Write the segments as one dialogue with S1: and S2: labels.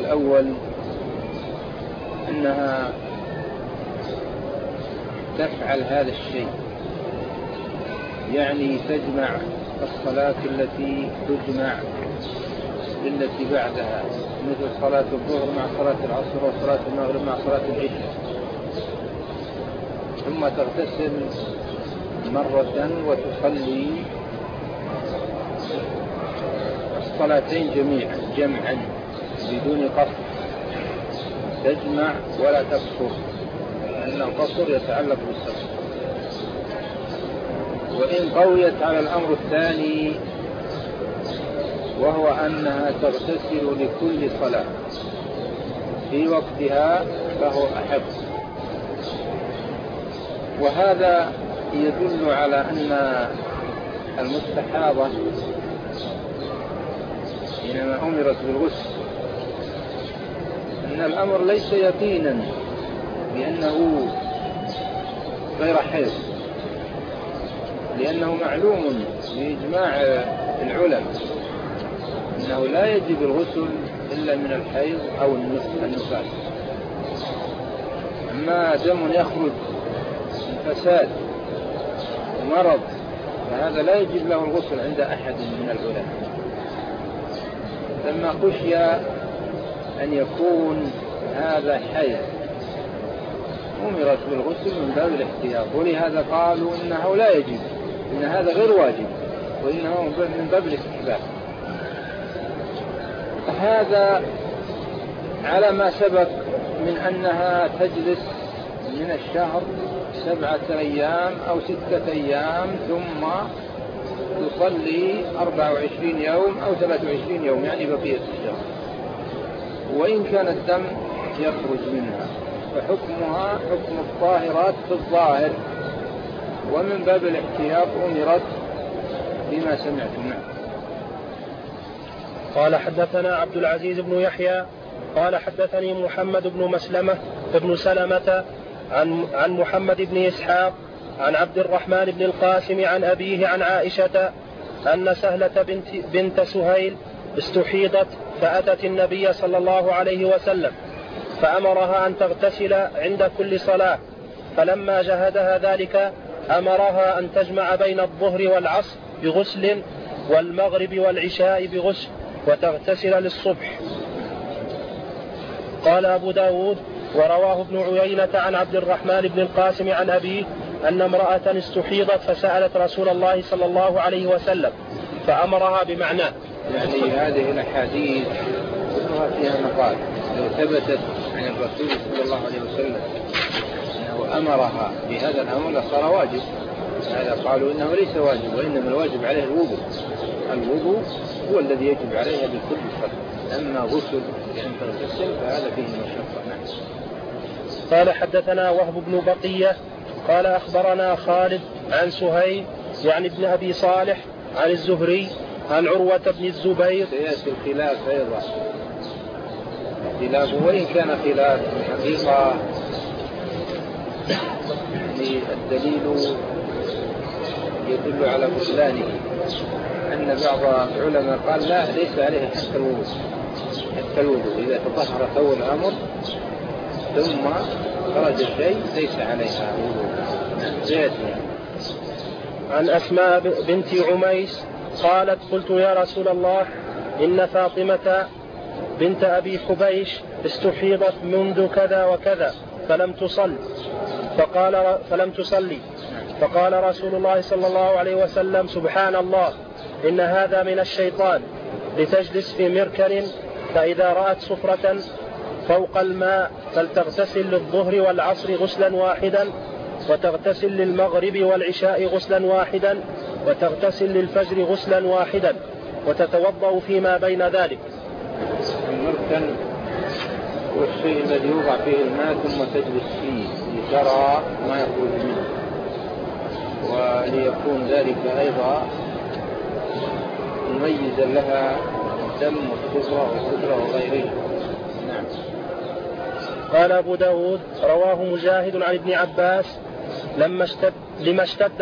S1: الأول أنها تفعل هذا الشيء، يعني تجمع الصلاة التي تجمع بالتي بعدها، مثل صلاة الظهر مع صلاة العصر وصلاة المغرب مع صلاة العشاء، ثم تغتسل مرة وتصلي الصلاتين جمعا بدون قصر، تجمع ولا تقصر، لأن القصر يتعلق بالسفر. وإن قويت على الأمر الثاني وهو أنها تغتسل لكل صلاة في وقتها فهو أحب. وهذا يدل على أن المستحاضة حينما أمرت بالغسل أن الأمر ليس يقينا بأنه غير حيض، لأنه معلوم بإجماع العلماء أنه لا يجب الغسل إلا من الحيض أو النفاس. أما دم يخرج من فساد ومرض فهذا لا يجب له الغسل عند أحد من العلماء. لما خشي أن يكون هذا حيض أمرت بالغسل من باب الاحتياط، ولهذا قالوا إنه لا يجب، إن هذا غير واجب، وإنه من باب الاستحباب. هذا على ما سبق من أنها تجلس من الشهر 7 أيام أو 6 أيام ثم تصلي 24 يوم أو 23 يوم، يعني بقية الشهر. وإن كان الدم يخرج منها فحكمها حكم الطاهرات في الظاهر، ومن باب الاحتياط أمرت بما سمعتم.
S2: قال حدثنا عبد العزيز بن يحيى قال حدثني محمد بن مسلمة بن سلمة عن محمد بن إسحاق عن عبد الرحمن بن القاسم عن أبيه عن عائشة أن سهلة بنت سهيل استحيضت فأتت النبي صلى الله عليه وسلم فأمرها أن تغتسل عند كل صلاة، فلما جهدها ذلك أمرها أن تجمع بين الظهر والعصر بغسل والمغرب والعشاء بغسل وتغتسل للصبح. قال أبو داود ورواه ابن عيينة عن عبد الرحمن بن القاسم عن أبيه أن امرأة استحيضت فسألت رسول الله صلى الله عليه وسلم فأمرها بمعناه.
S1: يعني هذه الأحاديث كلها فيها مقال، لو ثبتت عن الرسول صلى الله عليه وسلم أنه أمرها بهذا الأمر لصار واجب. هذا قالوا إنه ليس واجب، وإنما الواجب عليه الوضوء. الوضوء هو الذي يجب عليها بكل صلاة، أما غسل يعني تغتسل فهذا فيه مشقة.
S2: قال حدثنا وهب بن بقية قال أخبرنا خالد عن سهيل يعني ابن أبي صالح عن الزهري عن عروة بن الزبير.
S1: سيأتي الخلاف أيضا، خلاف وإن كان خلاف حقيقة الدليل يدل على بطلانه، أن بعض العلماء قال لا ليس عليه حتى الوضوء إذا تطهر أول الأمر ثم خرج الشيء ليس عليها وضوء.
S2: عن أسماء بنت عميس قالت قلت يا رسول الله إن فاطمة بنت أبي حبيش استحيضت منذ كذا وكذا فلم تصلي فقال رسول الله صلى الله عليه وسلم سبحان الله إن هذا من الشيطان، لتجلس في مركن فإذا رأت صفرة فوق الماء فلتغتسل للظهر والعصر غسلا واحدا، وتغتسل للمغرب والعشاء غسلا واحدا، وتغتسل للفجر غسلا واحدا، وتتوضأ فيما بين ذلك.
S1: المركن هو الشيء الذي يوضع فيه الماء ثم تجلس فيه لترى ما يخرج منه، وليكون ذلك أيضا مميزا لها الدم والصفرة والخضرة وغيره. نعم.
S2: قال أبو داود رواه مجاهد عن ابن عباس لما اشتد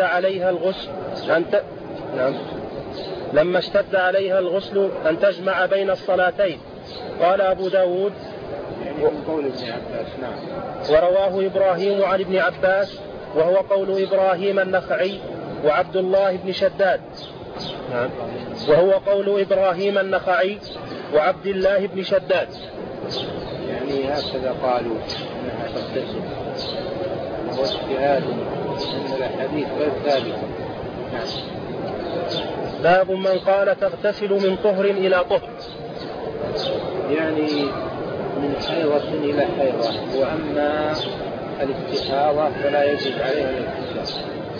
S2: عليها الغسل أن تجمع بين الصلاتين قال أبو داود
S1: يعني من قول ابن عباس. نعم.
S2: ورواه إبراهيم عن ابن عباس وهو قول إبراهيم النخعي وعبد الله بن شداد. نعم. وهو قول إبراهيم النخعي وعبد الله بن شداد.
S1: يعني هكذا قالوا أنها تغتسل، وهو اجتهاد أن الحديث غير ثابت. نعم.
S2: باب من قال تغتسل من طهر إلى طهر،
S1: يعني من حيضة إلى حيضة، وأما الاستحاضة فلا يجب عليها الاغتسال.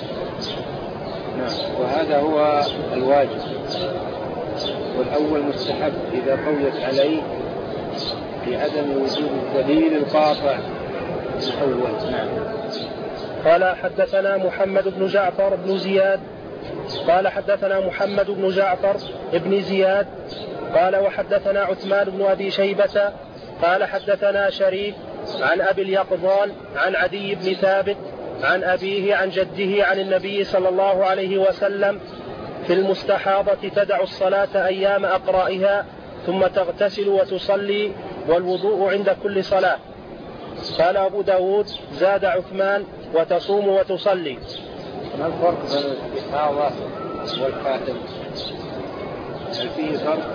S1: نعم. وهذا هو الواجب، والأول مستحب إذا قويت عليه بعدم وجود الدليل القاطع الأول. نعم.
S2: قال حدثنا محمد بن جعفر بن زياد قال حدثنا محمد بن جعفر بن زياد قال وحدثنا عثمان بن أبي شيبة قال حدثنا شريك عن أبي اليقظان عن عدي بن ثابت عن أبيه عن جده عن النبي صلى الله عليه وسلم في المستحاضة تدع الصلاة أيام أقرائها ثم تغتسل وتصلي والوضوء عند كل صلاة. قال أبو داود زاد عثمان وتصوم وتصلي.
S1: ما الفرق بين الاستحاضة والحائض؟ هل فيه فرق؟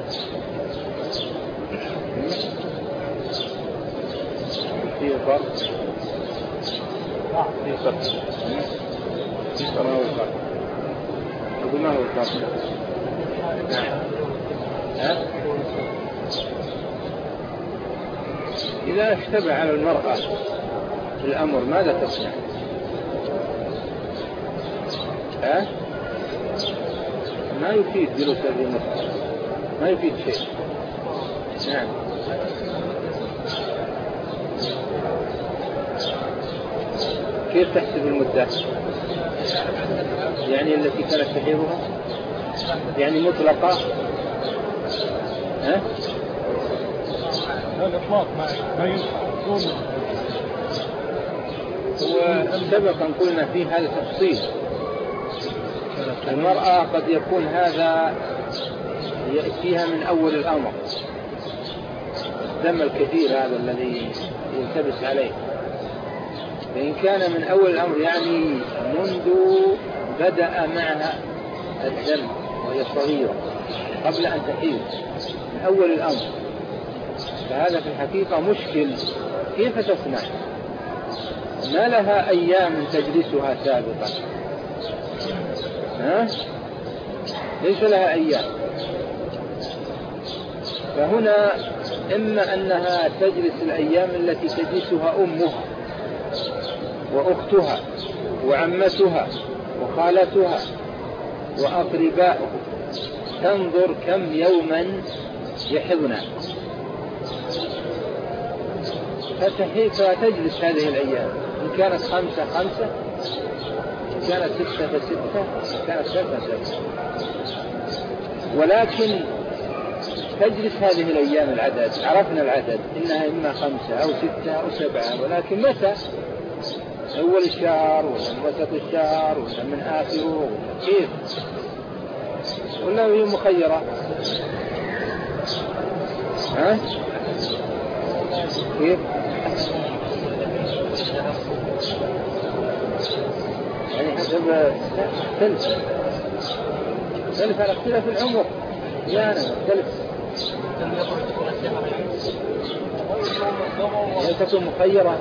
S1: فيه فرق؟ فيه فرق. ما هو الفرق؟ أقول ما هو الفرق؟ نعم. إذا اشتبه على المرأة الأمر ماذا تصنع؟ ما يفيد جلوس هذه المرأة، ما يفيد شيء. نعم. كيف تحسب المدة؟ يعني التي كانت تحيضها يعني مطلقة؟
S2: الإطلاق ما ينفع.
S1: وسبقا قلنا في هذا التفصيل. المرأة قد يكون هذا يأتيها من أول الأمر، الدم الكثير هذا الذي يلتبس عليه، فإن كان من أول الأمر يعني منذ بدأ معها الدم وهي صغيرة قبل أن تحيض من أول الأمر، فهذا في الحقيقة مشكل. كيف تصنع؟ ما لها أيام تجلسها سابقا، ليس لها أيام. فهنا إما أنها تجلس الأيام التي تجلسها أمها وأختها وعمتها وخالتها وأقرباؤها، تنظر كم يوما يحضن فتجلس هذه الأيام، إن كانت 5 5، إن كانت 6 6، إن كانت 7 7، ولكن تجلس هذه الأيام العدد. عرفنا العدد إنها إما 5 أو 6 أو 7، ولكن متى؟ أول الشهر ولا من وسط الشهر ولا من آخره ولا كيف؟ ولا هي مخيرة؟ كيف؟ يعني حسب تختلف على اختلاف العمر، يعني تختلف. هل تكون مخيرة؟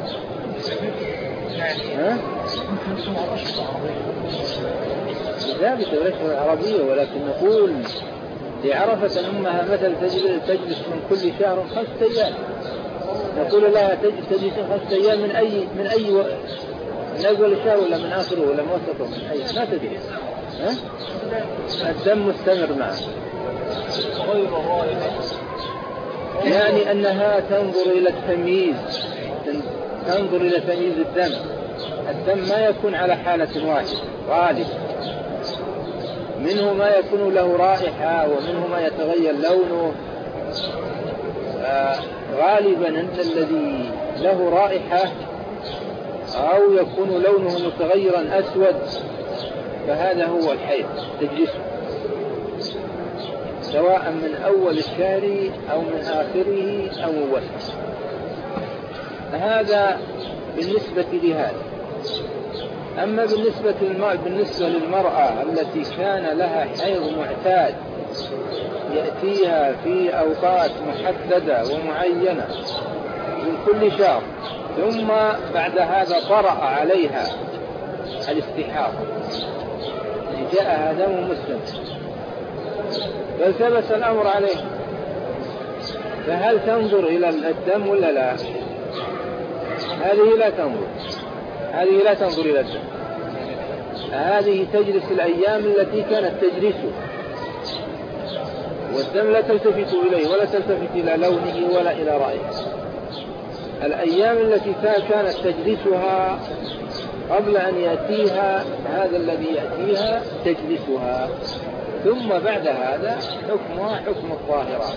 S1: ثابتة وليس العربية، ولكن نقول لعرفة أمها مثل تجلس من كل شهر 5 أيام، نقول لها تجلس 5 أيام من أول الشهر ولا من آخره ولا من وسطه، من أي ما تدري. الدم مستمر معه، يعني أنها تنظر إلى التمييز، تنظر إلى تمييز الدم ما يكون على حالة واحدة غالب، منه ما يكون له رائحة ومنه ما يتغير لونه. غالبا أنت الذي له رائحة أو يكون لونه متغيرا أسود، فهذا هو الحيض تجلسه. سواء من أول الشهر أو من آخره أو من وسطه. هذا بالنسبة لهذا. أما بالنسبة للمرأة التي كان لها حيض معتاد يأتيها في أوقات محددة ومعينة من كل شهر، ثم بعد هذا طرأ عليها الاستحاضة، جاءها دم مسلم فالتبس الأمر عليه، فهل تنظر إلى الدم ولا لا؟ هذه لا تنظر إلى الدم، هذه تجلس الأيام التي كانت تجلسه، والدم لا تلتفت إليه ولا تلتفت إلى لونه ولا إلى رأيه. الأيام التي كانت تجلسها قبل أن يأتيها هذا الذي يأتيها تجلسها، ثم بعد هذا حكمها حكم الظاهرات.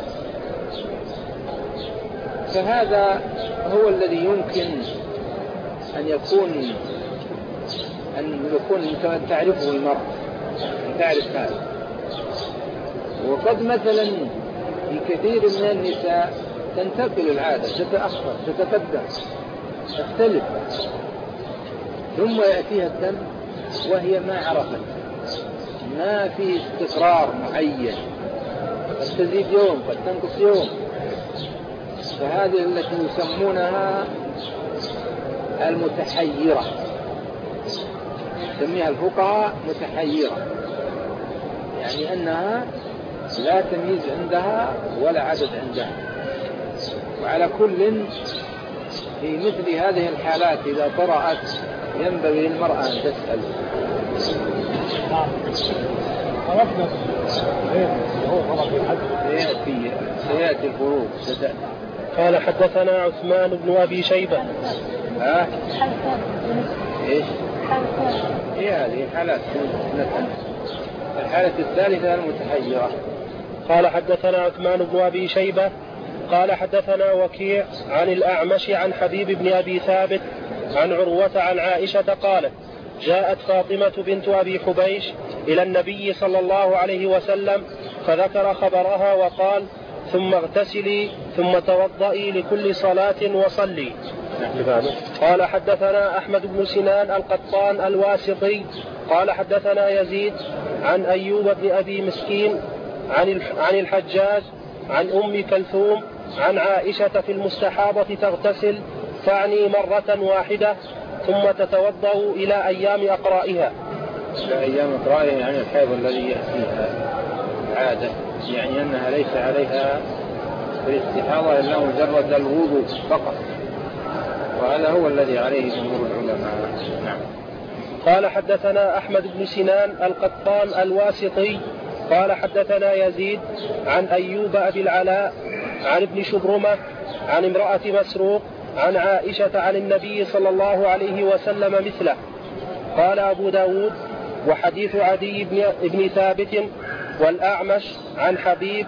S1: فهذا هو الذي يمكن أن يكون تعرفه المرأة، تعرف هذا. وقد مثلا في كثير من النساء تنتقل العادة، تتأخر، تتقدم، تختلف، ثم يأتيها الدم وهي ما عرفت، ما في استقرار معين، قد تزيد يوم قد تنقص يوم. فهذه التي يسمونها المتحيرة، يسميها الفقهاء متحيرة، يعني أنها لا تمييز عندها ولا عدد عندها. وعلى كل في مثل هذه الحالات إذا طرأت ينبغي للمرأة أن تسأل. سيأتي الفروق ستأتي.
S2: قال حدثنا عثمان بن أبي شيبة.
S1: إيش؟ هذه حالات. الحالة الثالثة المتحيرة.
S2: قال حدثنا عثمان بن أبي شيبة قال حدثنا وكيع عن الأعمش عن حبيب بن أبي ثابت عن عروة عن عائشة قالت: جاءت فاطمة بنت أبي حبيش إلى النبي صلى الله عليه وسلم فذكر خبرها وقال: ثم اغتسلي ثم توضئي لكل صلاة وصلي. قال حدثنا أحمد بن سنان القطان الواسطي قال حدثنا يزيد عن أيوب بن أبي مسكين عن الحجاج عن أم كلثوم عن عائشة في المستحاضة تغتسل تعني مرة واحدة ثم تتوضأ إلى أيام أقرائها.
S1: إلى أيام أقرائها يعني الحيض الذي يأتيها عادة، يعني أنها ليس عليها في الاستحاضة إلا مجرد الوضوء فقط، وهذا هو الذي عليه جمهور العلماء. نعم.
S2: قال حدثنا أحمد بن سنان القطان الواسطي قال حدثنا يزيد عن أيوب أبي العلاء عن ابن شبرمة عن امرأة مسروق عن عائشة عن النبي صلى الله عليه وسلم مثله. قال أبو داود: وحديث عدي بن ثابت والأعمش عن حبيب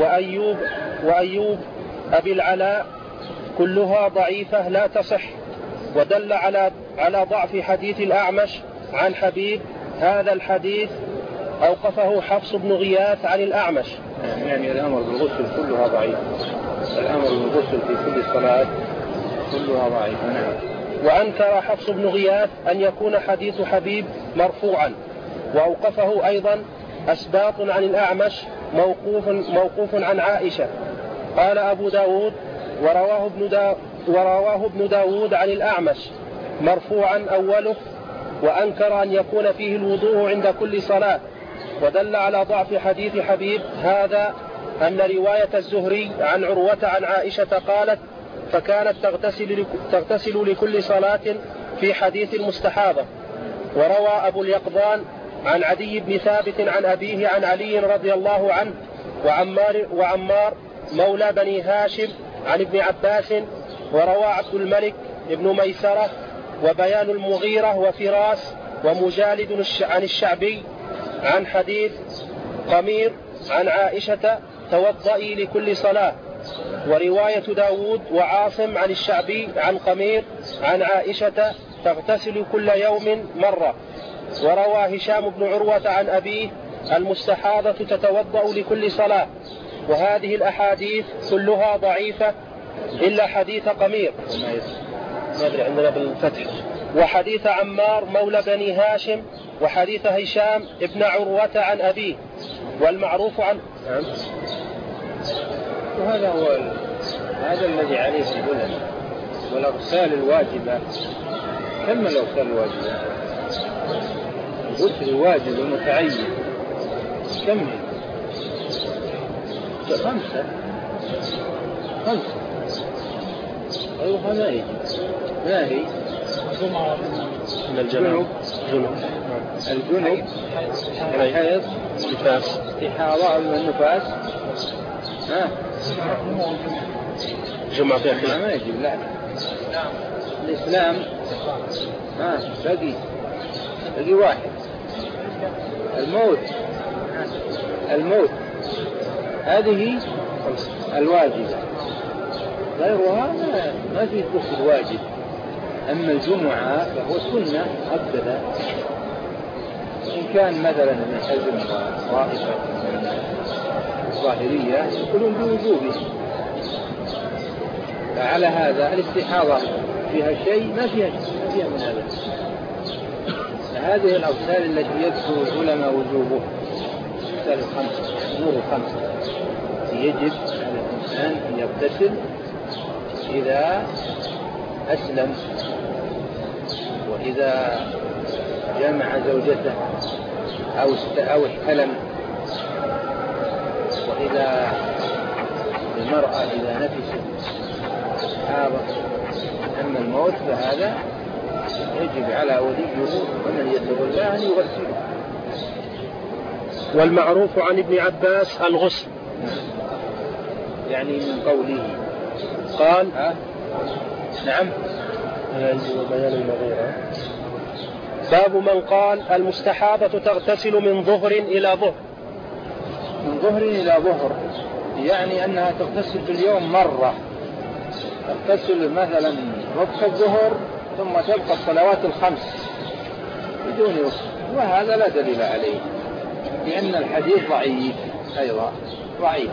S2: وأيوب أبي العلاء كلها ضعيفة لا تصح. ودل على ضعف حديث الأعمش عن حبيب هذا الحديث أوقفه حفص بن غياث عن الأعمش.
S1: يعني الأمر بالغسل كلها ضعيف، الأمر بالغسل في كل صلاة كلها ضعيف. نعم.
S2: وأنكر حفص بن غياث أن يكون حديث حبيب مرفوعا، وأوقفه أيضا أسباط عن الأعمش موقوف عن عائشة. قال أبو داود: ورواه ابن داود عن الأعمش مرفوعا أوله، وأنكر أن يكون فيه الوضوء عند كل صلاة. ودل على ضعف حديث حبيب هذا أن رواية الزهري عن عروة عن عائشة قالت: فكانت تغتسل لكل صلاة في حديث المستحاضة. وروى أبو اليقظان عن عدي بن ثابت عن أبيه عن علي رضي الله عنه وعمار مولى بني هاشم عن ابن عباس. وروى عبد الملك بن ميسرة وبيان المغيرة وفراس ومجالد عن الشعبي عن حديث قمير عن عائشة: توضئي لكل صلاة. ورواية داود وعاصم عن الشعبي عن قمير عن عائشة: تغتسل كل يوم مرة. وروى هشام بن عروة عن أبيه المستحاضة تتوضأ لكل صلاة، وهذه الأحاديث كلها ضعيفة إلا حديث قمير ما أدري عندنا بالفتح، وحديث عمار مولى بني هاشم، وحديث هشام ابن عروة عن أبيه، والمعروف عن
S1: وهذا هذا الذي عليه العلماء. والأغسال الواجبة كم الأغسال الواجبة؟ الغسل الواجب المتعين كم هي؟ 5. أيوة ما هي؟
S2: من الجنوب
S1: الجنوب الحيض
S2: نفاس
S1: استحاضة من النفاس
S2: جمعة في أخير
S1: ما يجب. لا الإسلام بقي واحد. الموت هذه الواجبة، غيرها ما في غسل واجب. أما الجمعة فهو سنة مؤكدة، إن كان مثلا من حزم طائفة الظاهرية يقولون بوجوبه. فعلى هذا الاستحاضة فيها شيء ما فيها من هذا. هذه الأغسال التي يذكر العلماء وجوبه الأغسال 5 أمور 5 يجب على الإنسان أن يغتسل إذا أسلم، وإذا جمع زوجته أو احتلم، وإذا المرأة إذا نفست حاضر. أما الموت فهذا يجب على وليه ومن يتولاه أن يغسله.
S2: والمعروف عن ابن عباس الغسل،
S1: يعني من قوله
S2: قال
S1: نعم
S2: بيان المغيرة. باب من قال المستحاضة تغتسل من ظهر إلى ظهر.
S1: من ظهر إلى ظهر يعني أنها تغتسل في اليوم مرة، تغتسل مثلا وقت الظهر ثم تبقى الصلوات 5 بدون وقت، وهذا لا دليل عليه لأن الحديث ضعيف أيضا ضعيف،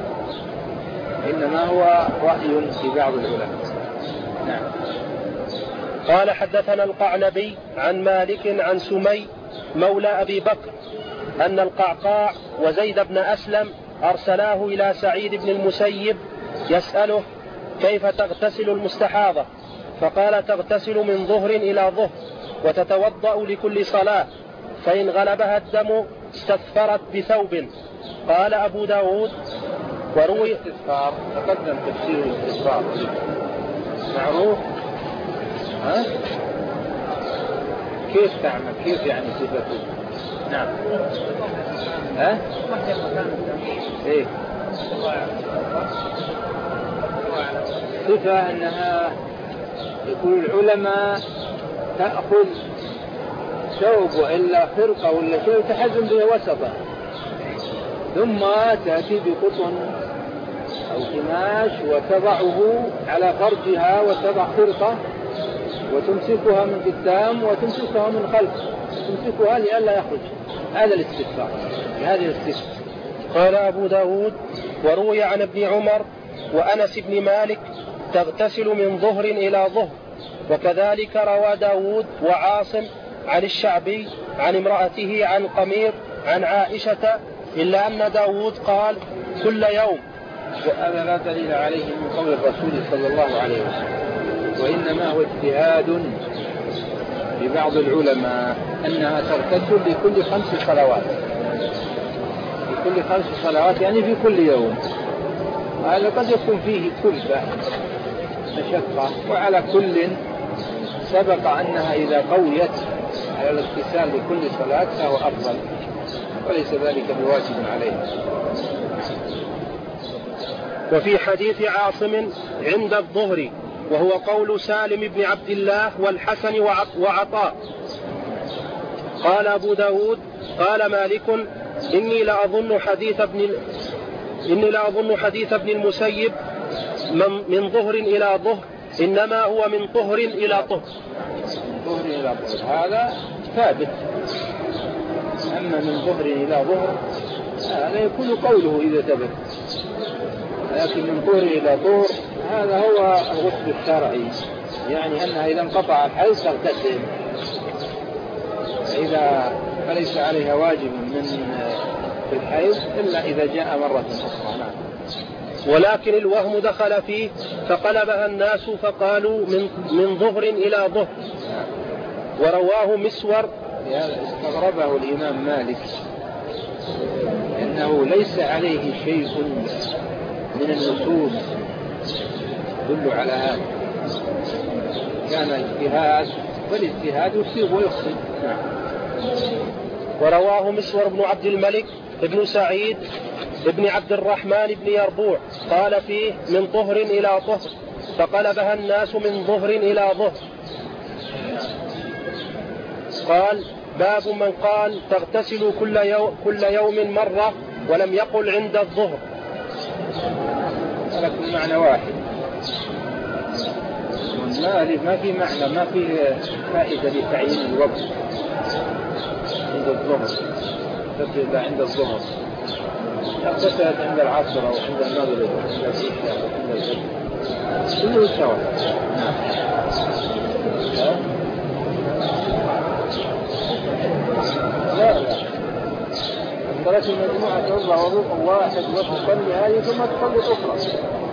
S1: إنما هو رأي في بعض العلماء. نعم.
S2: قال حدثنا القعنبي عن مالك عن سمي مولى أبي بكر أن القعقاع وزيد بن أسلم أرسلاه إلى سعيد بن المسيب يسأله كيف تغتسل المستحاضة، فقال تغتسل من ظهر إلى ظهر وتتوضأ لكل صلاة، فإن غلبها الدم استثفرت بثوب. قال أبو داود وروي
S1: الاستثفار تقدم تفسير الاستثفار معروف. كيف تعمل؟ كيف يعني صفته؟ نعم. ايه صفة أنها يقول العلماء تأخذ ثوب وإلا خرقة ولا شيء تحزم به وسطا، ثم تأتي بقطن أو قماش وتضعه على فرجها وتضع خرقة وتمسكها من قدام وتمسكها من خلف، تمسكها لئلا يخرج. هذا الاستثفار، هذه الاستثفار.
S2: قال أبو داود وروي عن ابن عمر وأنس بن مالك تغتسل من ظهر إلى ظهر، وكذلك روى داود وعاصم عن الشعبي عن امرأته عن قمير عن عائشة، إلا أن داود قال كل يوم.
S1: وهذا لا دليل عليه من قول الرسول صلى الله عليه وسلم، وإنما هو اجتهاد لبعض العلماء أنها تغتسل لكل 5 صلوات، لكل 5 صلوات يعني في كل يوم. هذا قد يكون فيه كلفة مشقة، وعلى كل سبق أنها إذا قويت على الاغتسال لكل صلاة فهو أفضل، وليس ذلك بواجب عليه.
S2: وفي حديث عاصم عند الظهر، وهو قول سالم بن عبد الله والحسن وعطاء. قال أبو داود قال مالك إني لأظن حديث ابن المسيب من ظهر إلى ظهر إنما هو من طهر إلى طهر.
S1: طهر إلى طهر هذا ثابت، أما من ظهر إلى ظهر هذا يكون قوله إذا ثبت، لكن من ظهر إلى ظهر هذا هو الغسل الشرعي، يعني أنها إذا انقطع الحيض تغتسل، فليس عليها واجب في الحيض إلا إذا جاء مرة أخرى. نعم.
S2: ولكن الوهم دخل فيه فقلبها الناس فقالوا من ظهر إلى ظهر. ورواه مسور.
S1: استغربه الإمام مالك إنه ليس عليه شيء من النصوص يدل على هذا، كان اجتهاد، والاجتهاد يصيب ويخطئ.
S2: ورواه مسور بن عبد الملك ابن سعيد ابن عبد الرحمن بن يربوع قال فيه من طهر إلى طهر، فقلبها الناس من ظهر إلى ظهر. قال باب من قال تغتسل كل يوم مرة ولم يقل عند الظهر.
S1: لكن معنى واحد، ما في معنى، ما في فائدة لتعيين الوقت عند الظهر، تغتسل عند الظهر، تغتسل عند العصر أو عند المغرب أو عند العشاء أو عند الفجر، كله سواء. لا الصلاة المجموعة توضع وضوء واحد وتصلي هذه ثم تصلي أخرى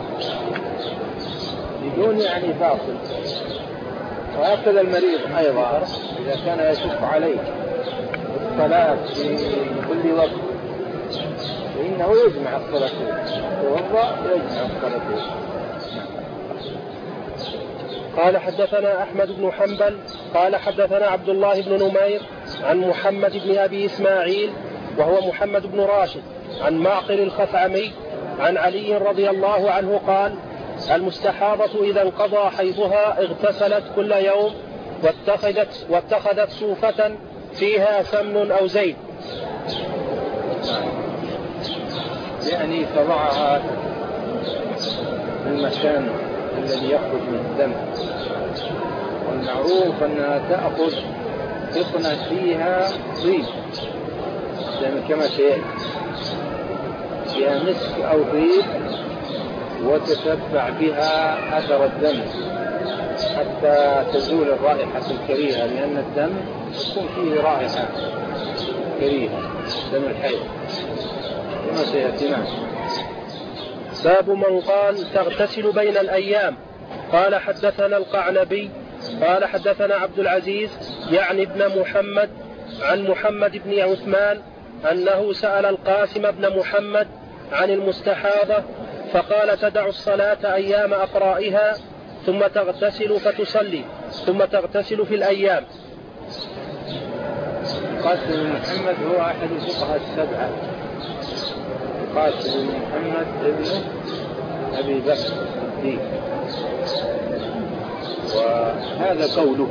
S1: بدون يعني فاصل. وهكذا المريض أيضا إذا كان يشق عليه الصلاة في كل وقت فإنه يجمع الصلاة، يتوضأ يجمع الصلاة.
S2: قال حدثنا أحمد بن حنبل قال حدثنا عبد الله بن نمير عن محمد بن أبي إسماعيل وهو محمد بن راشد عن معقل الخثعمي عن علي رضي الله عنه قال المستحاضة إذا انقضى حيضها اغتسلت كل يوم واتخذت صوفة فيها سمن أو زيت،
S1: يعني تضعها في المكان الذي يخرج من الدم، والمعروف أنها تأخذ تقنى فيها طيب كما سيأتي، فيها مسك أو طيب وتتبع بها أثر الدم حتى تزول الرائحة الكريهة، لأن الدم يكون فيه رائحة كريهة، دم الحيض كما سيأتي.
S2: باب من قال تغتسل بين الأيام. قال حدثنا القعنبي قال حدثنا عبد العزيز يعني ابن محمد عن محمد بن عثمان أنه سأل القاسم بن محمد عن المستحاضة فقال تدع الصلاة أيام أقرائها ثم تغتسل فتصلي ثم تغتسل في الأيام.
S1: قاسم بن محمد هو أحد الفقهاء السبعة، قاسم بن محمد ابن أبي بكر الصديق، وهذا قوله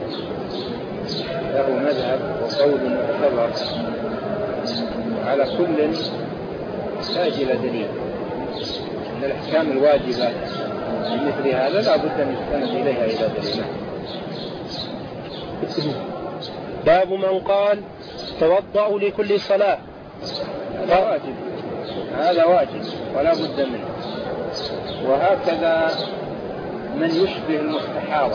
S1: له مذهب وقول معتبر، على كل يحتاج إلى دليل. من الأحكام الواجبة مثل هذا لا بد أن يستند إليها إلى دليل.
S2: باب من قال توضأ لكل صلاة.
S1: هذا واجب ولا بد منه. وهكذا من يشبه المستحاضة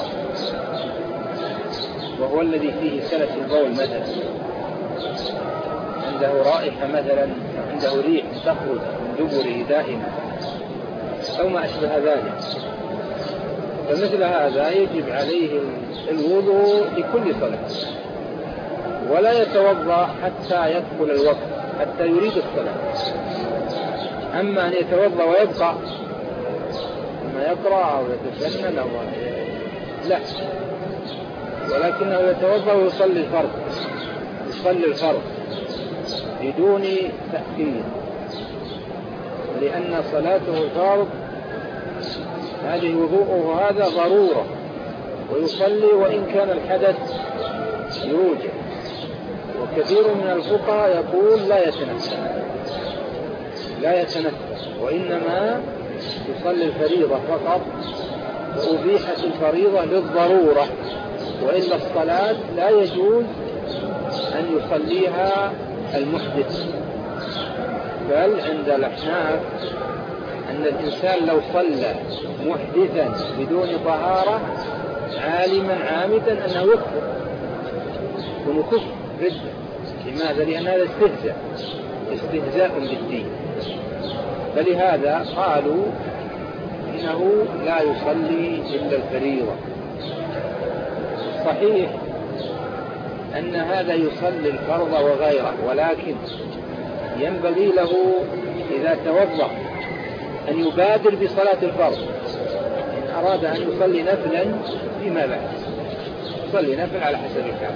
S1: وهو الذي فيه سلس البول مثلا، عنده رائحة مثلا، عنده ريح تخرج من دبره دائما أو ما أشبه ذلك، فمثل هذا يجب عليه الوضوء لكل صلاة، ولا يتوضأ حتى يدخل الوقت، حتى يريد الصلاة. أما أن يتوضأ ويبقى ثم يقرأ أو يتسنن أو لا، ولكنه يتوضأ ويصلي الفرض، يصلي الفرض بدون تأثير، لأن صلاته الفرض هذه وضوءه هذا ضرورة، ويصلي وإن كان الحدث يوجد. وكثير من الفقهاء يقول لا يتنفس وإنما يصلي الفريضة فقط، وأبيحت الفريضة للضرورة، وإلا الصلاة لا يجوز أن يصليها المحدث، بل عند الأحناف أن الإنسان لو صلى محدثا بدون طهارة عالما عامدا أنه يكفر، يكون كفر ردة. لماذا؟ لأن هذا استهزاء بالدين، فلهذا قالوا إنه لا يصلي إلا الفريضة. صحيح أن هذا يصلي الفرض وغيره، ولكن ينبغي له إذا توضأ أن يبادر بصلاة الفرض. إن أراد أن يصلي نفلا فيما بعد يصلي نفل على حسب الحال.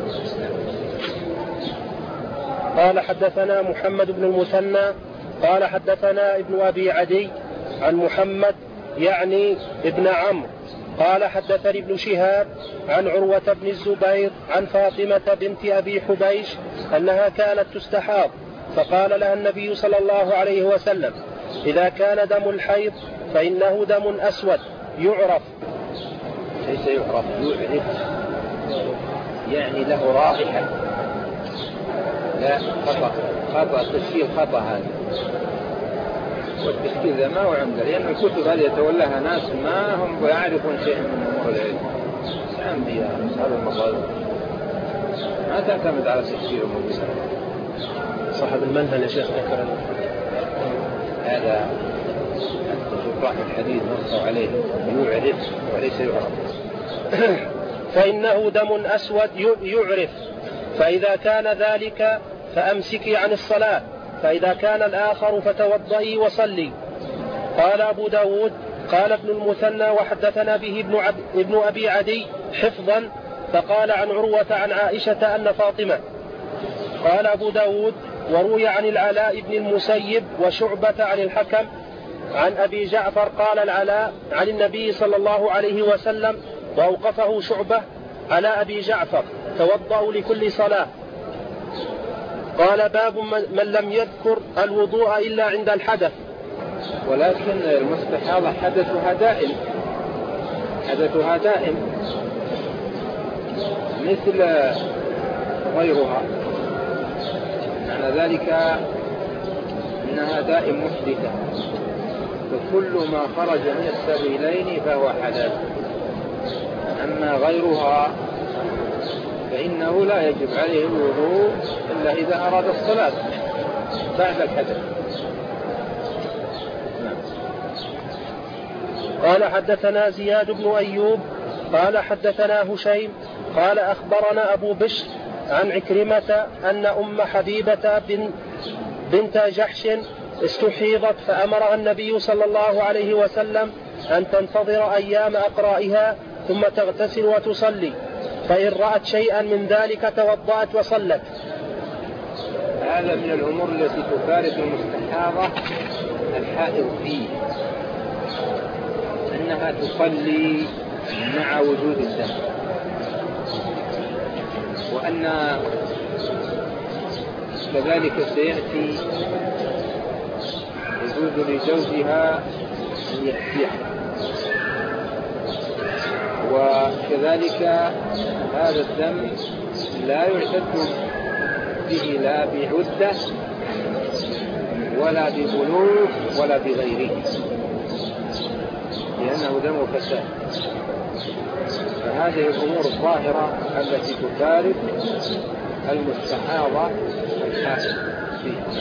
S2: قال حدثنا محمد بن المثنى قال حدثنا ابن أبي عدي عن محمد يعني ابن عمرو قال حدثني ابن شهاب عن عروة بن الزبير عن فاطمة بنت أبي حبيش أنها كانت تستحاض، فقال لها النبي صلى الله عليه وسلم: إذا كان دم الحيض فإنه دم أسود يعرف.
S1: ليس يعرف، يعرف، يعني له رائحة. لا، خطأ تشكيل خطأ هذا، والتشكيل ذا ما هو عمده، لأن الكتب هذه يتولاها ناس ما هم يعرفون شيء من أمور العلم، أنبياء أصحاب المصادر، ما تعتمد على تشكيل المبين.
S2: صاحب المنهل يا شيخ ذكر
S1: هذا شراح الحديث نصوا عليه يعرف وليس يعرف.
S2: فإنه دم أسود يعرف، فإذا كان ذلك فأمسكي عن الصلاة، فإذا كان الآخر فتوضئي وصلي. قال أبو داود قال ابن المثنى وحدثنا به ابن أبي عدي حفظا، فقال عن عروة عن عائشة أن فاطمة. قال أبو داود وروي عن العلاء بن المسيب وشعبة عن الحكم عن أبي جعفر قال العلاء عن النبي صلى الله عليه وسلم، وأوقفه شعبة على أبي جعفر: توضأوا لكل صلاة. قال باب من لم يذكر الوضوء إلا عند الحدث.
S1: ولكن المستحاضة حدثها دائم مثل غيرها، معنى ذلك أنها دائم محدثة، فكل ما خرج من السبيلين فهو حدث. أما غيرها فإنه لا يجب عليه الوضوء إلا إذا أراد الصلاة بعد الحدث.
S2: قال حدثنا زياد بن أيوب قال حدثنا هشيم قال أخبرنا أبو بشر عن عكرمة أن أم حبيبة بنت جحش استحيضت، فأمرها النبي صلى الله عليه وسلم أن تنتظر أيام أقرائها ثم تغتسل وتصلي، فإن رأت شيئا من ذلك توضأت وصلت.
S1: هذا من الأمور التي تفارق المستحاضة الحائض فيه، أنها تصلي مع وجود الدم، وأن كذلك سيأتي يجوز لزوجها أن يحتيها، وكذلك هذا الدم لا يعتد به لا بعدة ولا ببلوغ ولا بغيره، لأنه دم فساد. فهذه الأمور الظاهرة التي تفارق المستحاضة الحائض فيها.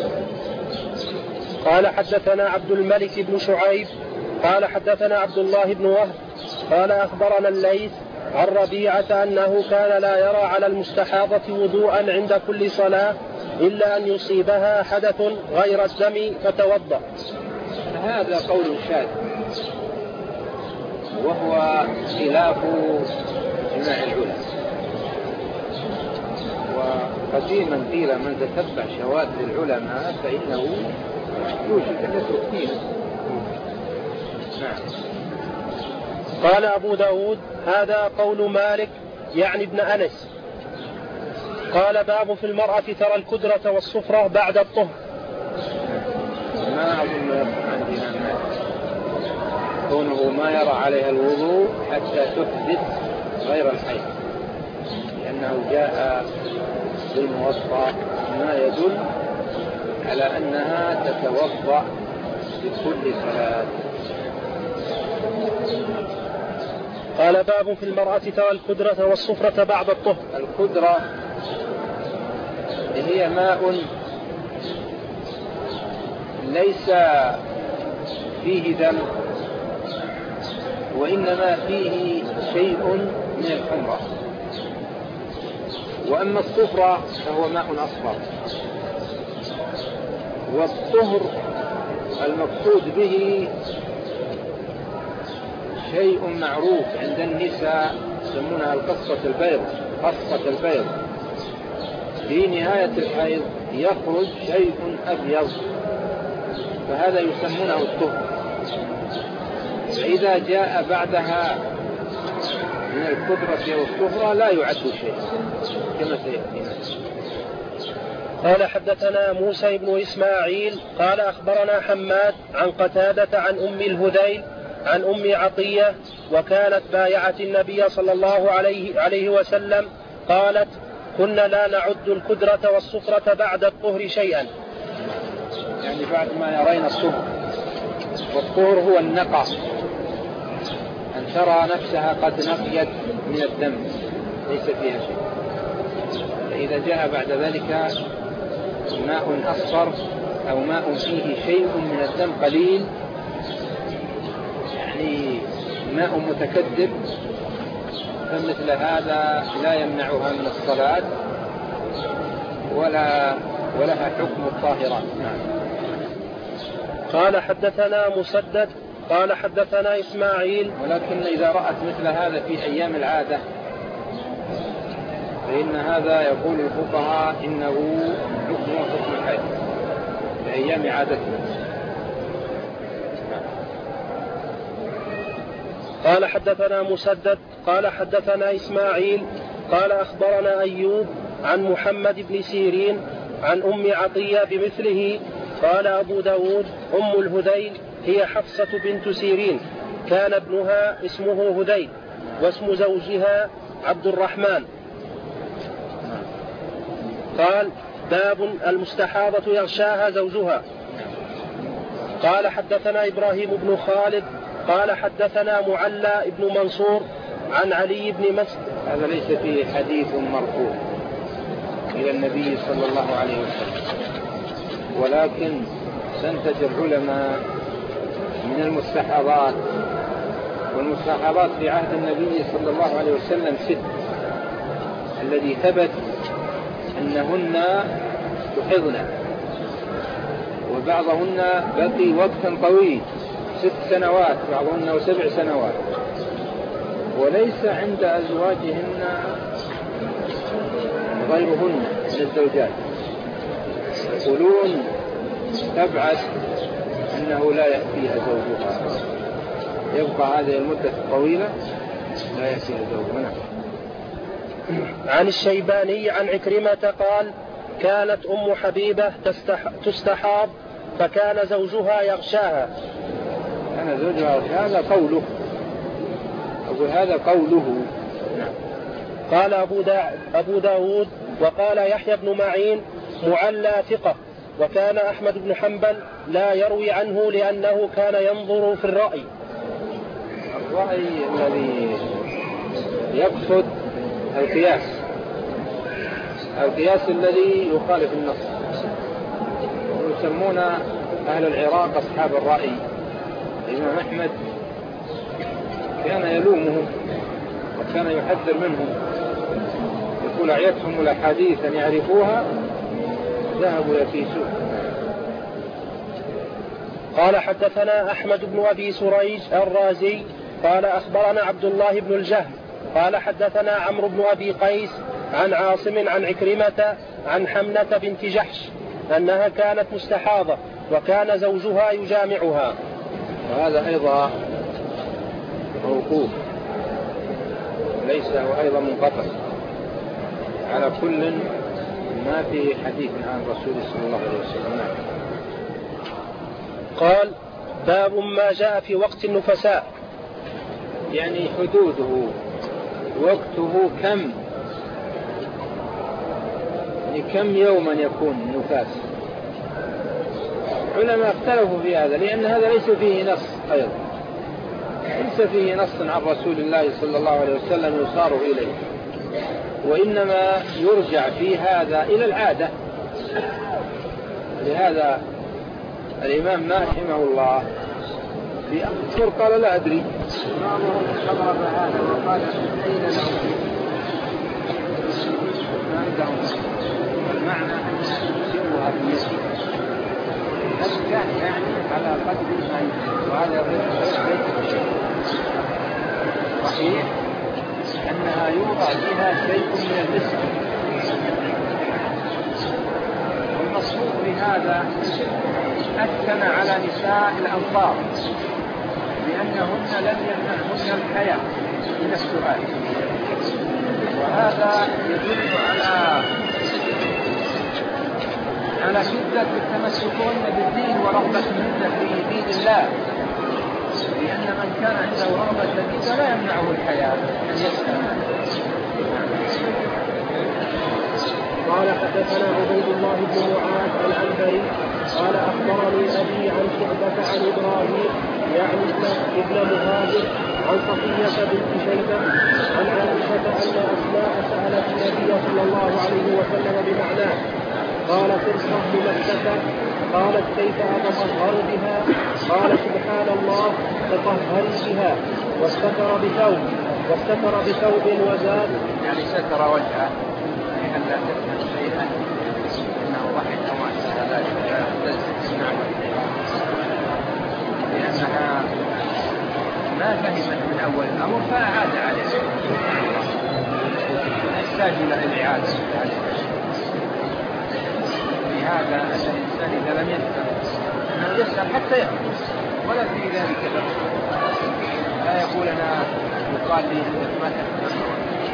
S2: قال حدثنا عبد الملك بن شعيب قال حدثنا عبد الله بن وهب قال أخبرنا الليث عن ربيعة أنه كان لا يرى على المستحاضة وضوءا عند كل صلاة إلا أن يصيبها حدث غير الدم فتوضأ.
S1: هذا قول شاذ، وهو خلاف إجماع العلماء. وقديما قيل من تتبع شواذ العلماء فإنه يوشك أن يترك دينه. نعم.
S2: قال أبو داود هذا قول مالك يعني ابن أنس. قال باب في المرأة ترى الكدرة والصفرة بعد الطهر.
S1: ما أظن يبقى عندنا مالك كونه ما يرى عليها الوضوء حتى تحدث غير الحيض، لأنه جاء بالموضع ما يدل على أنها تتوضأ بكل صلاة.
S2: قال باب في المرأة ترى الكدرة والصفرة بعد الطهر.
S1: الكدرة هي ماء ليس فيه دم وإنما فيه شيء من الحمرة، وأما الصفرة فهو ماء أصفر. والطهر المقصود به شيء معروف عند النساء يسمونها القصة البيض. قصة البيض في نهاية الحيض يخرج شيء أبيض، فهذا يسمونه الطهر. فإذا جاء بعدها من الكدرة والصفرة لا يعد شيء كما سيأتينا.
S2: قال حدثنا موسى بن إسماعيل قال أخبرنا حماد عن قتادة عن أم الهذيل عن أم عطية وكانت بايعة النبي صلى الله عليه وسلم قالت كنا لا نعد الكدرة والصفرة بعد الطهر شيئا،
S1: يعني بعد ما يرين الطهر. والطهر هو النقى، أن ترى نفسها قد نقيت من الدم ليس فيها شيء. فإذا جاء بعد ذلك ماء أصفر أو ماء فيه شيء من الدم قليل، يعني ماء متكدر، فمثل هذا لا يمنعها من الصلاة ولها حكم الطاهرات.
S2: قال حدثنا مسدد قال حدثنا إسماعيل.
S1: ولكن إذا رأت مثل هذا في أيام العادة فإن هذا يقول الفقهاء إنه حكم الحيض في أيام عادته.
S2: قال حدثنا مسدد قال حدثنا إسماعيل قال أخبرنا أيوب عن محمد بن سيرين عن أم عطية بمثله. قال أبو داود أم الهذيل هي حفصة بنت سيرين، كان ابنها اسمه هذيل واسم زوجها عبد الرحمن. قال باب المستحاضة يغشاها زوجها. قال حدثنا إبراهيم بن خالد قال حدثنا معلى بن منصور عن علي بن مسعود.
S1: هذا ليس فيه حديث مرفوع إلى النبي صلى الله عليه وسلم، ولكن استنتج العلماء من المستحاضات، والمستحاضات في عهد النبي صلى الله عليه وسلم 6 الذي ثبت أنهن تحضن، وبعضهن بقي وقتا طويل 6 سنوات، بعضهن 7 سنوات، وليس عند أزواجهن غيرهن من الزوجات. يقولون تبعث أنه لا يأتيها زوجها، يبقى هذه المدة الطويلة لا يأتيها زوجها.
S2: عن الشيباني عن عكرمة قال كانت أم حبيبة تستحاض فكان زوجها يغشاها.
S1: كان زوجها يغشاها، هذا قوله، أقول هذا قوله.
S2: قال أبو داود وقال يحيى بن معين معلى ثقة، وكان أحمد بن حنبل لا يروي عنه لأنه كان ينظر في الرأي
S1: الذي يقصد القياس الذي يخالف النص. يسمون أهل العراق أصحاب الرأي. الإمام أحمد كان يلومه وكان يحذر منهم، يقول أعيتهم الأحاديث أن يعرفوها ذهبوا يكيسون.
S2: قال حدثنا أحمد بن أبي سريج الرازي قال أخبرنا عبد الله بن الجهم قال حدثنا عمرو بن أبي قيس عن عاصم عن عكرمة عن حمنة بنت جحش أنها كانت مستحاضة وكان زوجها يجامعها.
S1: وهذا أيضا موقوف ليس هو أيضا منقطع، على كل ما في حديث عن الرسول صلى الله عليه وسلم.
S2: قال باب ما جاء في وقت النفساء،
S1: يعني حدوده، وقته كم يعني كم يوما يكون النفاس؟ علماء اختلفوا في هذا، لأن هذا ليس فيه نص أيضا، ليس فيه نص عن رسول الله صلى الله عليه وسلم يصار إليه، وإنما يرجع في هذا إلى العادة. لهذا الإمام مالك رحمه الله في أمر قال لا أدري، بعضهم استغرب هذا وقال أين له ما عندهم المعنى أنها تسيرها بيده، هذا كان يعني على قدر ما يمكن، وهذا ليس شيء صحيح أنها يوضع فيها شيء من المسك. والمصروف بهذا أثنى على نساء الأنصار لأنهن لم يمنعهن الحياة من السؤال، وهذا يدل على شدة التمسكون بالدين ورغبتهن في دين الله، لأن من كان عنده رغبة شديدة لا يمنعه الحياة أن يسأل.
S2: قال حدثنا عبيد الله بن معاذ العنبري قال أخبرني أبي عن شعبة عن إبراهيم يعني ابن مهاجر عن صفية بنت شيبة عن عائشة أن أسماء سألت النبي صلى الله عليه وسلم بمعناه، قالت ارفع بمكة، قالت كيف أتطهر بها؟ قال سبحان الله تطهري بها، واستتر بثوب وزاد،
S1: يعني ستر وجهه لأن لا تفهم شيئا إنه ضحك أو أحسن ذلك لا تسمع، لأنها ما فهمت من أول الأمر فأعاد عليه، يحتاج إلى الإعادة. لهذا الإنسان إذا لم يفهم أنه يسأل حتى يفهم، ولا في ذلك لا يقول أنا يقال لي أنك ما تفهم.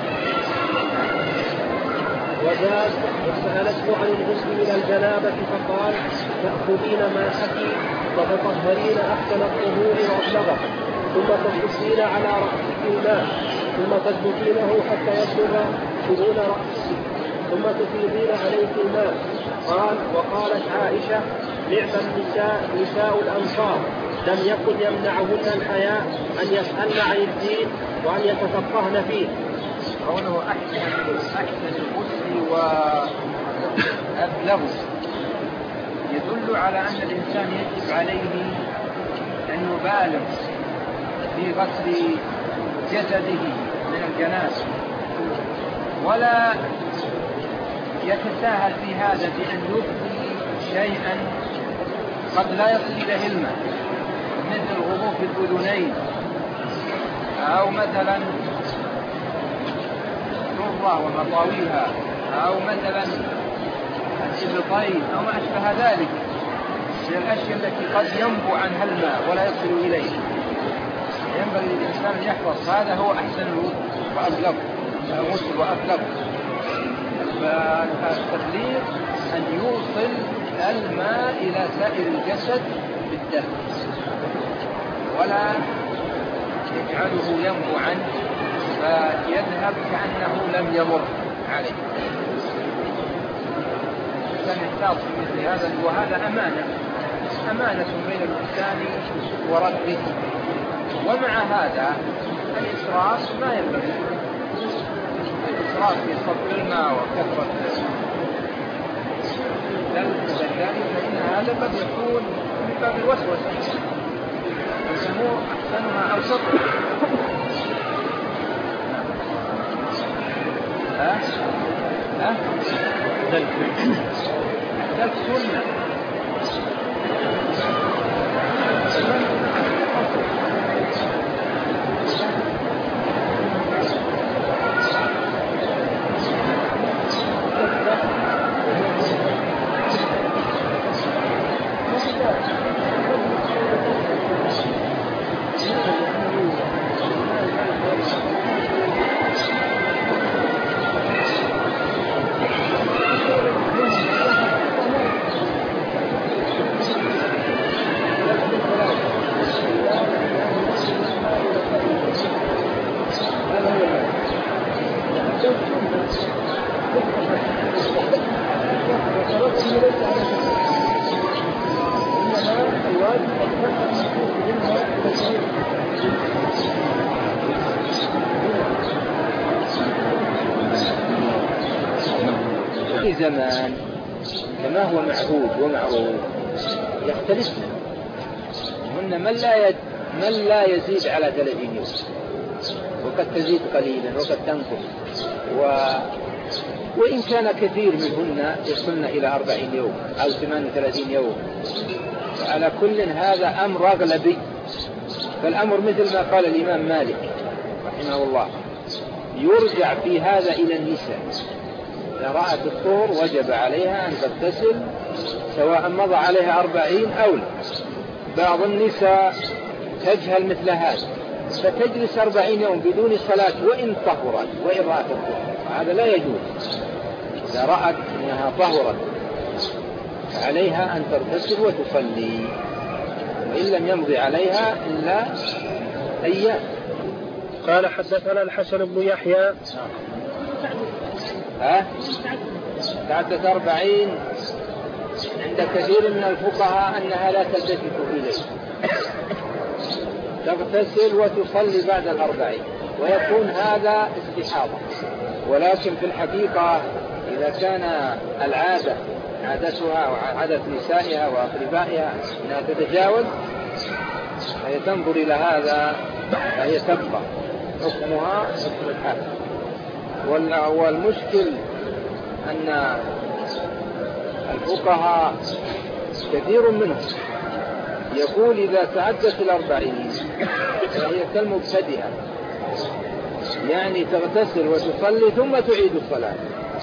S2: وزاد وسألته عن الغسل من الجنابة فقال تأخذين ماءك فتطهرين أحسن الطهور وأبلغه، ثم تصبين على رأسك الماء ثم تثبتينه حتى يبلغ شمول رأسك ثم تفيضين عليه الماء. قال وقالت عائشة نعم النساء نساء الأنصار لم يكن يمنعهن الحياء أن يسألن عن الدين وأن يتفقهن فيه.
S1: قوله أحسن الغسل وأبلغ يدل على أن الإنسان يجب عليه أن يبالغ في غسل جسده من الجنابة، ولا يتساهل في هذا بأن يبقي شيئا قد لا يصل إليه الماء مثل غضوف الأذنين أو مثلا الرة ومطاويها أو مثلا الإبطين أو ما أشبه ذلك من الأشياء التي قد ينبع عنها الماء ولا يصل إليه. ينبغي للإنسان أن يحفظ هذا هو أحسن وأبلغ الغسل وأبلغ. فالتبليغ أن يوصل الماء إلى سائر الجسد بالدم ولا يجعله ينبعا فيذهب كأنه لم يمر عليه. الإنسان يحتاط في مثل هذا، وهذا أمانة بين الإنسان وربه. ومع هذا الإسراف ما ينبغي، الإسراف في صب الماء وكثرة ذلك فإن هذا قد يكون من باب الوسوسة، الأمور أحسنها أوسطها. ذلك سنة زمان كما هو معهود ومعروف يختلف، هن من لا يزيد على 30 يوم، وقد تزيد قليلا وقد تنقص، وإن كان كثير منهن يصلن إلى 40 يوم أو 38 يوم. على كل هذا أمر أغلبي، فالأمر مثل ما قال الإمام مالك رحمه الله، يرجع في هذا إلى النساء، إذا رأت الطهر وجب عليها أن تغتسل سواء مضى عليها 40 أو لا. بعض النساء تجهل مثل هذا فتجلس 40 يوم بدون صلاة وإن طهرت وإن رأت الطهر، هذا لا يجوز. إذا رأت أنها طهرت عليها أن تغتسل وتصلي، وإن لم يمضي عليها إلا أيام.
S2: قال حدثنا الحسن بن يحيى.
S1: تعدت 40 عند كثير من الفقهاء أنها لا تلتفت إليه، تغتسل وتصلي بعد 40 ويكون هذا استحاضة. ولكن في الحقيقة إذا كان العادة عادتها وعادة نسائها وأقربائها أنها تتجاوز، فهي تنظر إلى هذا، فهي تبقى حكمها حكم الحاكم. والمشكل أن الفقهاء كثير منهم يقول إذا تعدت 40 فهي كالمبتدئة، يعني تغتسل وتصلي ثم تعيد الصلاة.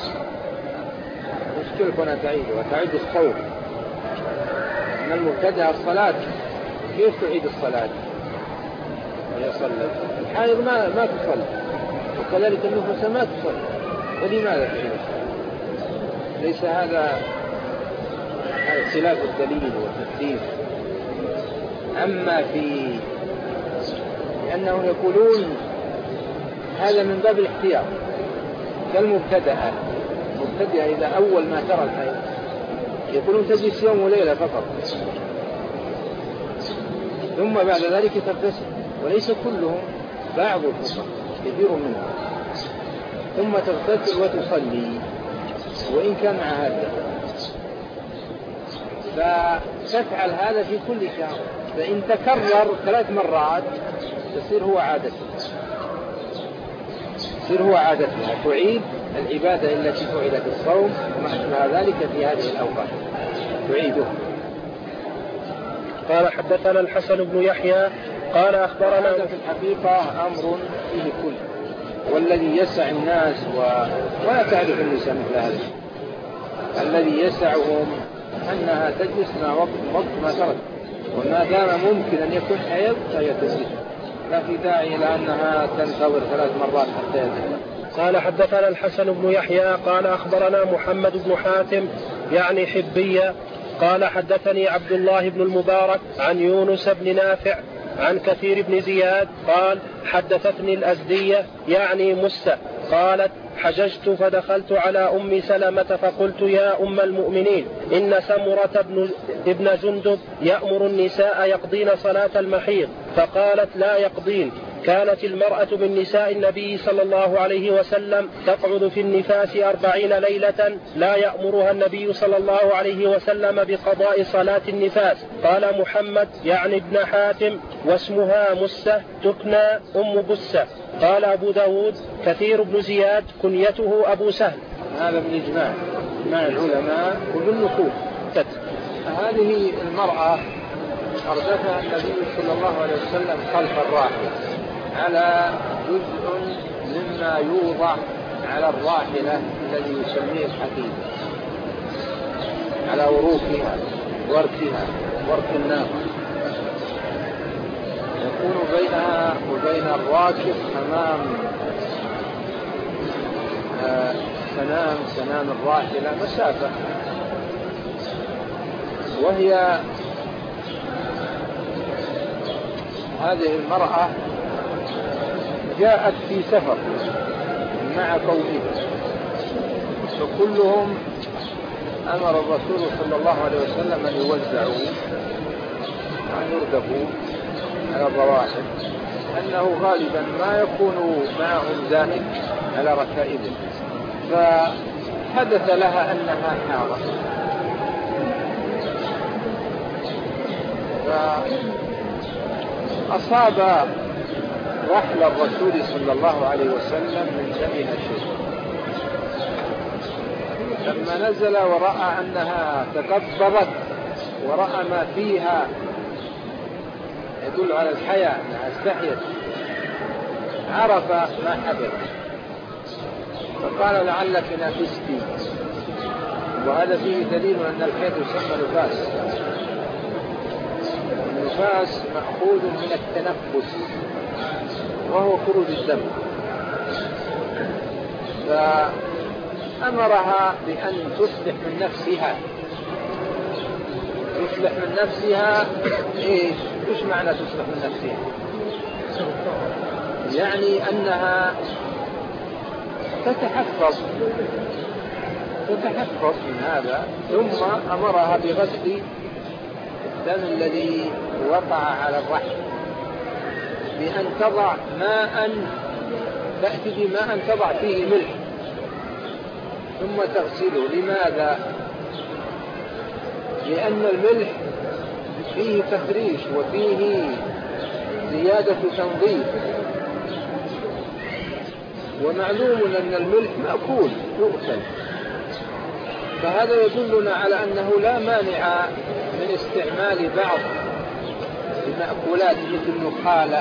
S1: مشكلة كونها تعيد وتعيد الصوم، أن المبتدئة الصلاة كيف تعيد الصلاة وهي صلت؟ الحائض ما تصلي، وكذلك النفس ما تصلي، فلماذا تعيد الصلاة؟ ليس هذا خلاف الدليل والتكليف. أما لأنهم يقولون هذا من باب الاحتياط كالمبتدأة. المبتدئة إذا أول ما ترى الحيض يقولون تجلس يوم وليلة فقط، ثم بعد ذلك تغتسل، وليس كلهم، بعض الفقهاء كثير منهم، ثم تغتسل وتصلي وإن كان معها الدم. فتفعل هذا في كل شهر، فإن تكرر 3 مرات تصير هو عادتها، تعيد العبادة التي فعلت الصوم وما أشبه ذلك في هذه الأوقات تعيده.
S2: قال حدثنا الحسن بن يحيى قال أخبرنا.
S1: هذا في الحقيقة أمر فيه كل، والذي يسع الناس ولا تعرف النساء مثل هذا، الذي يسعهم أنها تجلس وقت ما ترك، وما دام ممكن أن يكون حيض فهي تجلس، لا في داعي إلى أنها تنتظر 3 مرات حتى يتجلس.
S2: قال حدثنا الحسن بن يحيى قال أخبرنا محمد بن حاتم يعني حبية قال حدثني عبد الله بن المبارك عن يونس بن نافع عن كثير بن زياد قال حدثتني الأزدية يعني مسة قالت حججت فدخلت على أم سلمة فقلت يا أم المؤمنين إن سمرة ابن جندب يأمر النساء يقضين صلاة المحيض، فقالت لا يقضين. كانت المرأة من نساء النبي صلى الله عليه وسلم تقعد في النفاس 40 ليلة لا يأمرها النبي صلى الله عليه وسلم بقضاء صلاة النفاس. قال محمد يعني ابن حاتم واسمها مسة تكنى أم بسة. قال أبو داود كثير بن زياد كنيته أبو سهل.
S1: هذا من إجماع العلماء وبالنصوص. هذه المرأة أردفها النبي صلى الله عليه وسلم خلف الراحلة على جزء مما يوضع على الراحلة الذي يسميه الحقيبة، على وركها ورك الناقة، يكون بينها وبين الراكب سنام الراحلة مسافة، وهي هذه المرأة جاءت في سفر مع قومها، فكلهم أمر الرسول صلى الله عليه وسلم أن يوزعوا وأن يردفوا على الرواحل، أنه غالبا ما يكون معهم زائد على ركائبهم، حدث لها أنها حاضت، فأصاب رحل الرسول صلى الله عليه وسلم من دمها شيء، لما نزل ورأى أنها تقبضت ورأى ما فيها يدل على الحياة أنها استحيت، عرف ما حدث فقال لعلك نافستي، وهذا فيه دليل أن الحيض يسمى نفاس. النفاس مأخوذ من التنفس وهو خروج الدم، فأمرها بأن تصلح من نفسها. تصلح من نفسها إيش معنى تصلح من نفسها؟ يعني أنها تتحفظ من هذا، ثم أمرها بغسل الدم الذي وقع على الرحم بأن تضع ماء، تأتي بماء تضع فيه ملح ثم تغسله. لماذا؟ لأن الملح فيه تفريش وفيه زيادة تنظيف، ومعلوم أن الملح مأكول يؤكل، فهذا يدلنا على أنه لا مانع من استعمال بعض المأكولات مثل النخالة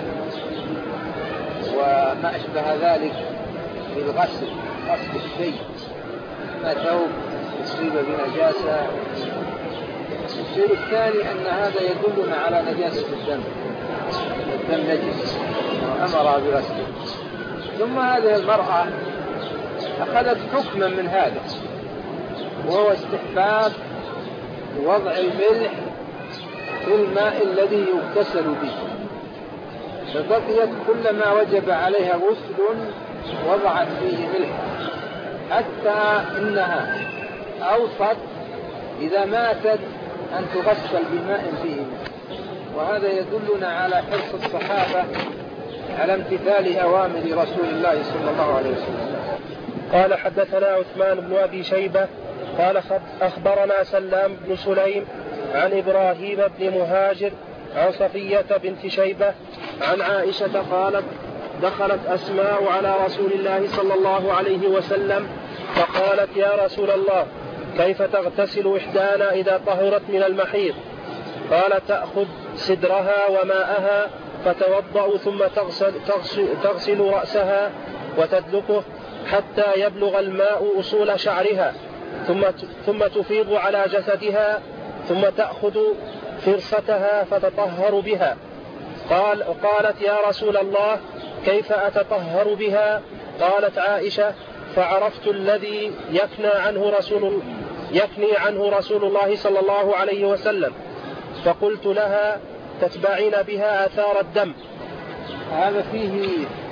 S1: وما أشبه ذلك في الغسل، غسل الشيء، ما ثوب أصيب بنجاسة. الشيء الثاني أن هذا يدلنا على نجاسة الدم، الدم نجس وأمر بغسله. ثم هذه المرأة أخذت حكما من هذا، وهو استحباب وضع الملح في الماء الذي يغتسل به، فبقيت كلما وجب عليها غسل وضعت فيه ملح، حتى إنها أوصت إذا ماتت أن تغسل بماء فيه ملح. وهذا يدلنا على حرص الصحابة على امتثال أوامر رسول الله صلى الله عليه وسلم.
S2: قال حدثنا عثمان بن أبي شيبة قال أخبرنا سلام بن سليم عن إبراهيم بن مهاجر عن صفية بنت شيبة عن عائشة قالت دخلت أسماء على رسول الله صلى الله عليه وسلم فقالت يا رسول الله كيف تغتسل إحدانا إذا طهرت من المحيض؟ قال تأخذ سدرها وماءها فتوضأ ثم تغسل رأسها وتدلكه حتى يبلغ الماء أصول شعرها ثم تفيض على جسدها ثم تأخذ فرصتها فتطهر بها. قالت يا رسول الله كيف أتطهر بها؟ قالت عائشة فعرفت الذي يكني عنه رسول الله صلى الله عليه وسلم، فقلت لها تتبعين بها آثار الدم.
S1: هذا فيه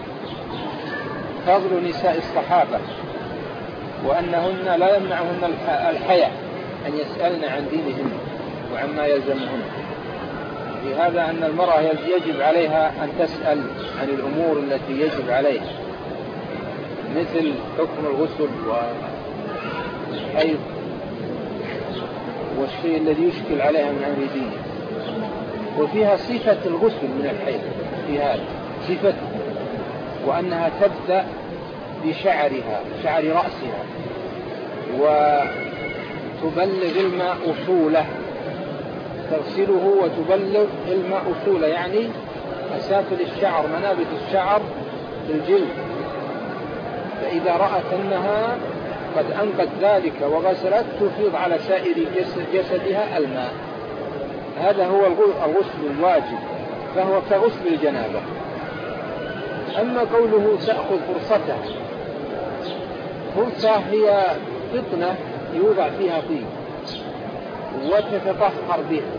S1: فضل نساء الصحابة، وأنهن لا يمنعهن الحياء أن يسألن عن دينهن وعما يلزمهن. في هذا أن المرأة يجب عليها أن تسأل عن الأمور التي يجب عليها، مثل حكم الغسل والحيض والشيء الذي يشكل عليها من أمر دينها. وفيها صفة الغسل من الحيض، في هذا صفة، وأنها تبدأ بشعرها، شعر رأسها، وتبلغ الماء أصوله، تغسله وتبلغ الماء أصوله، يعني أسافل الشعر، منابت الشعر بالجلد. فإذا رأت أنها قد أنقت ذلك وغسلت تفيض على سائر جسدها الماء. هذا هو الغسل الواجب، فهو كغسل الجنابة. أما قوله تأخذ فرصتها، فرصة هي قطنة يوضع فيها طيب وتتطهر بها،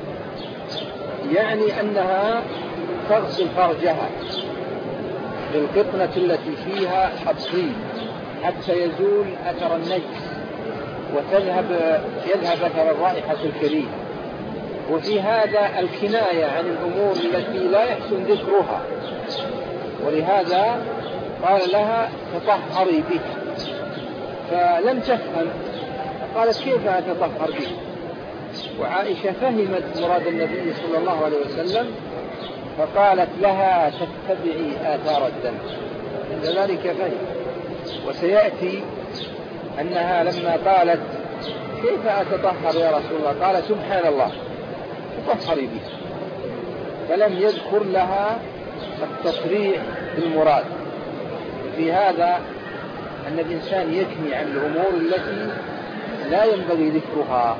S1: يعني أنها تغسل فرجها بالقطنة التي فيها الطيب حتى يزول أثر النجس ويذهب أثر الرائحة الكريهة. وفي هذا الكناية عن الأمور التي لا يحسن ذكرها، ولهذا قال لها تطهري به. فلم تفهم، قالت كيف أتطهر به؟ وعائشة فهمت مراد النبي صلى الله عليه وسلم فقالت لها تتبعي آثار الدم، لذلك فهم. وسيأتي أنها لما قالت كيف أتطهر يا رسول الله؟ قال سبحان الله تطهري به، فلم يذكر لها التصريح بالمراد. في هذا أن الإنسان يكني عن الأمور التي لا ينبغي ذكرها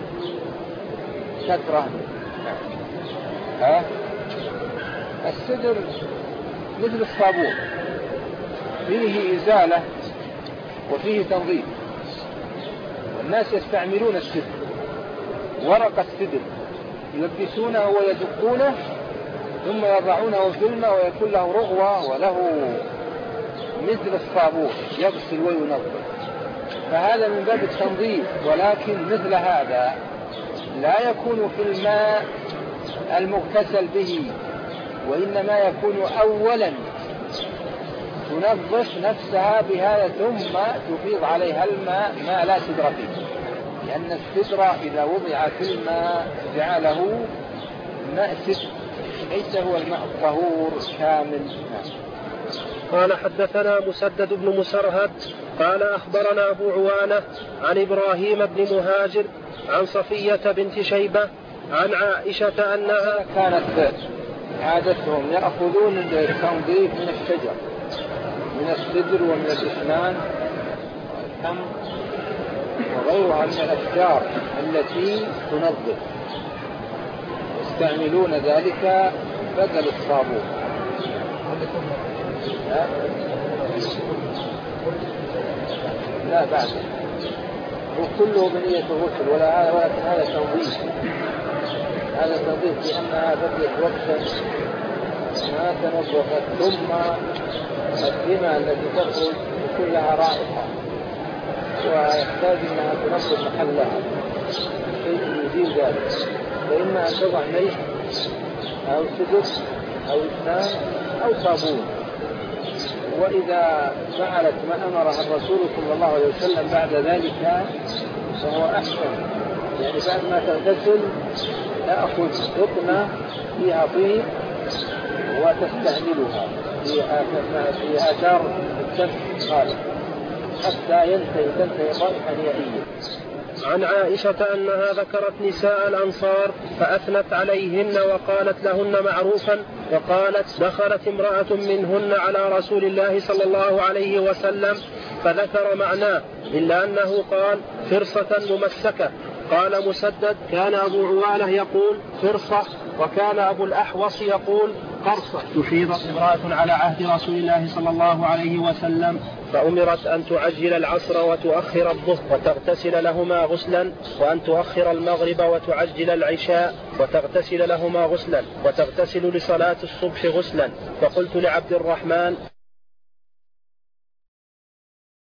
S1: سترة. السدر مثل الصابون، فيه إزالة وفيه تنظيف. الناس يستعملون السدر، ورق السدر يلبسونه ويدقونه ثم يضعونه في الماء ويكون له رغوة وله مثل الصابون يغسل وينظف، فهذا من باب التنظيف. ولكن مثل هذا لا يكون في الماء المغتسل به، وإنما يكون أولا تنظف نفسها بهذا ثم تفيض عليها الماء ما لا سدر فيه، لأن السدر إذا وضع في الماء جعله ماء سدر، ليس هو الماء الطهور كامل.
S2: قال حدثنا مسدد بن مسرهد قال أخبرنا أبو عوانة عن إبراهيم بن مهاجر عن صفية بنت شيبة عن عائشة أنها
S1: كانت عادتهم يأخذون التنظيف من الشجر، من السدر ومن الإسنان والتمر وغيرها من الأشجار التي تنظف، يستعملون ذلك بدل الصابون. لا بعد وكله بنية الغسل، ولكن هذا تنظيف، هذا تنظيف لأنها بقيت وقتا ما تنظفت، ثم الدماء التي تخرج يكون لها رائحة ويحتاج أنها تنظف محلها، شيء يزيل ذلك، فإما أن تضع ميت أو سدس أو إسنان أو صابون. وإذا فعلت ما أمرها الرسول صلى الله عليه وسلم بعد ذلك فهو أحسن، يعني بعد ما تغتسل تأخذ قطنة فيها طيب وتستعملها في آثار الدم خالص حتى تنتهي الرائحة نهائيا.
S2: عن عائشة أنها ذكرت نساء الأنصار فأثنت عليهن وقالت لهن معروفا، وقالت دخلت امرأة منهن على رسول الله صلى الله عليه وسلم فذكر معناه إلا أنه قال فرصة ممسكة. قال مسدد كان أبو عوانة يقول فرصة، وكان أبو الأحوص يقول قرصة. تفيضت امرأة على عهد رسول الله صلى الله عليه وسلم فأمرت أن تعجل العصر وتؤخر الظهر وتغتسل لهما غسلا، وأن تؤخر المغرب وتعجل العشاء وتغتسل لهما غسلا، وتغتسل لصلاة الصبح غسلا. فقلت لعبد الرحمن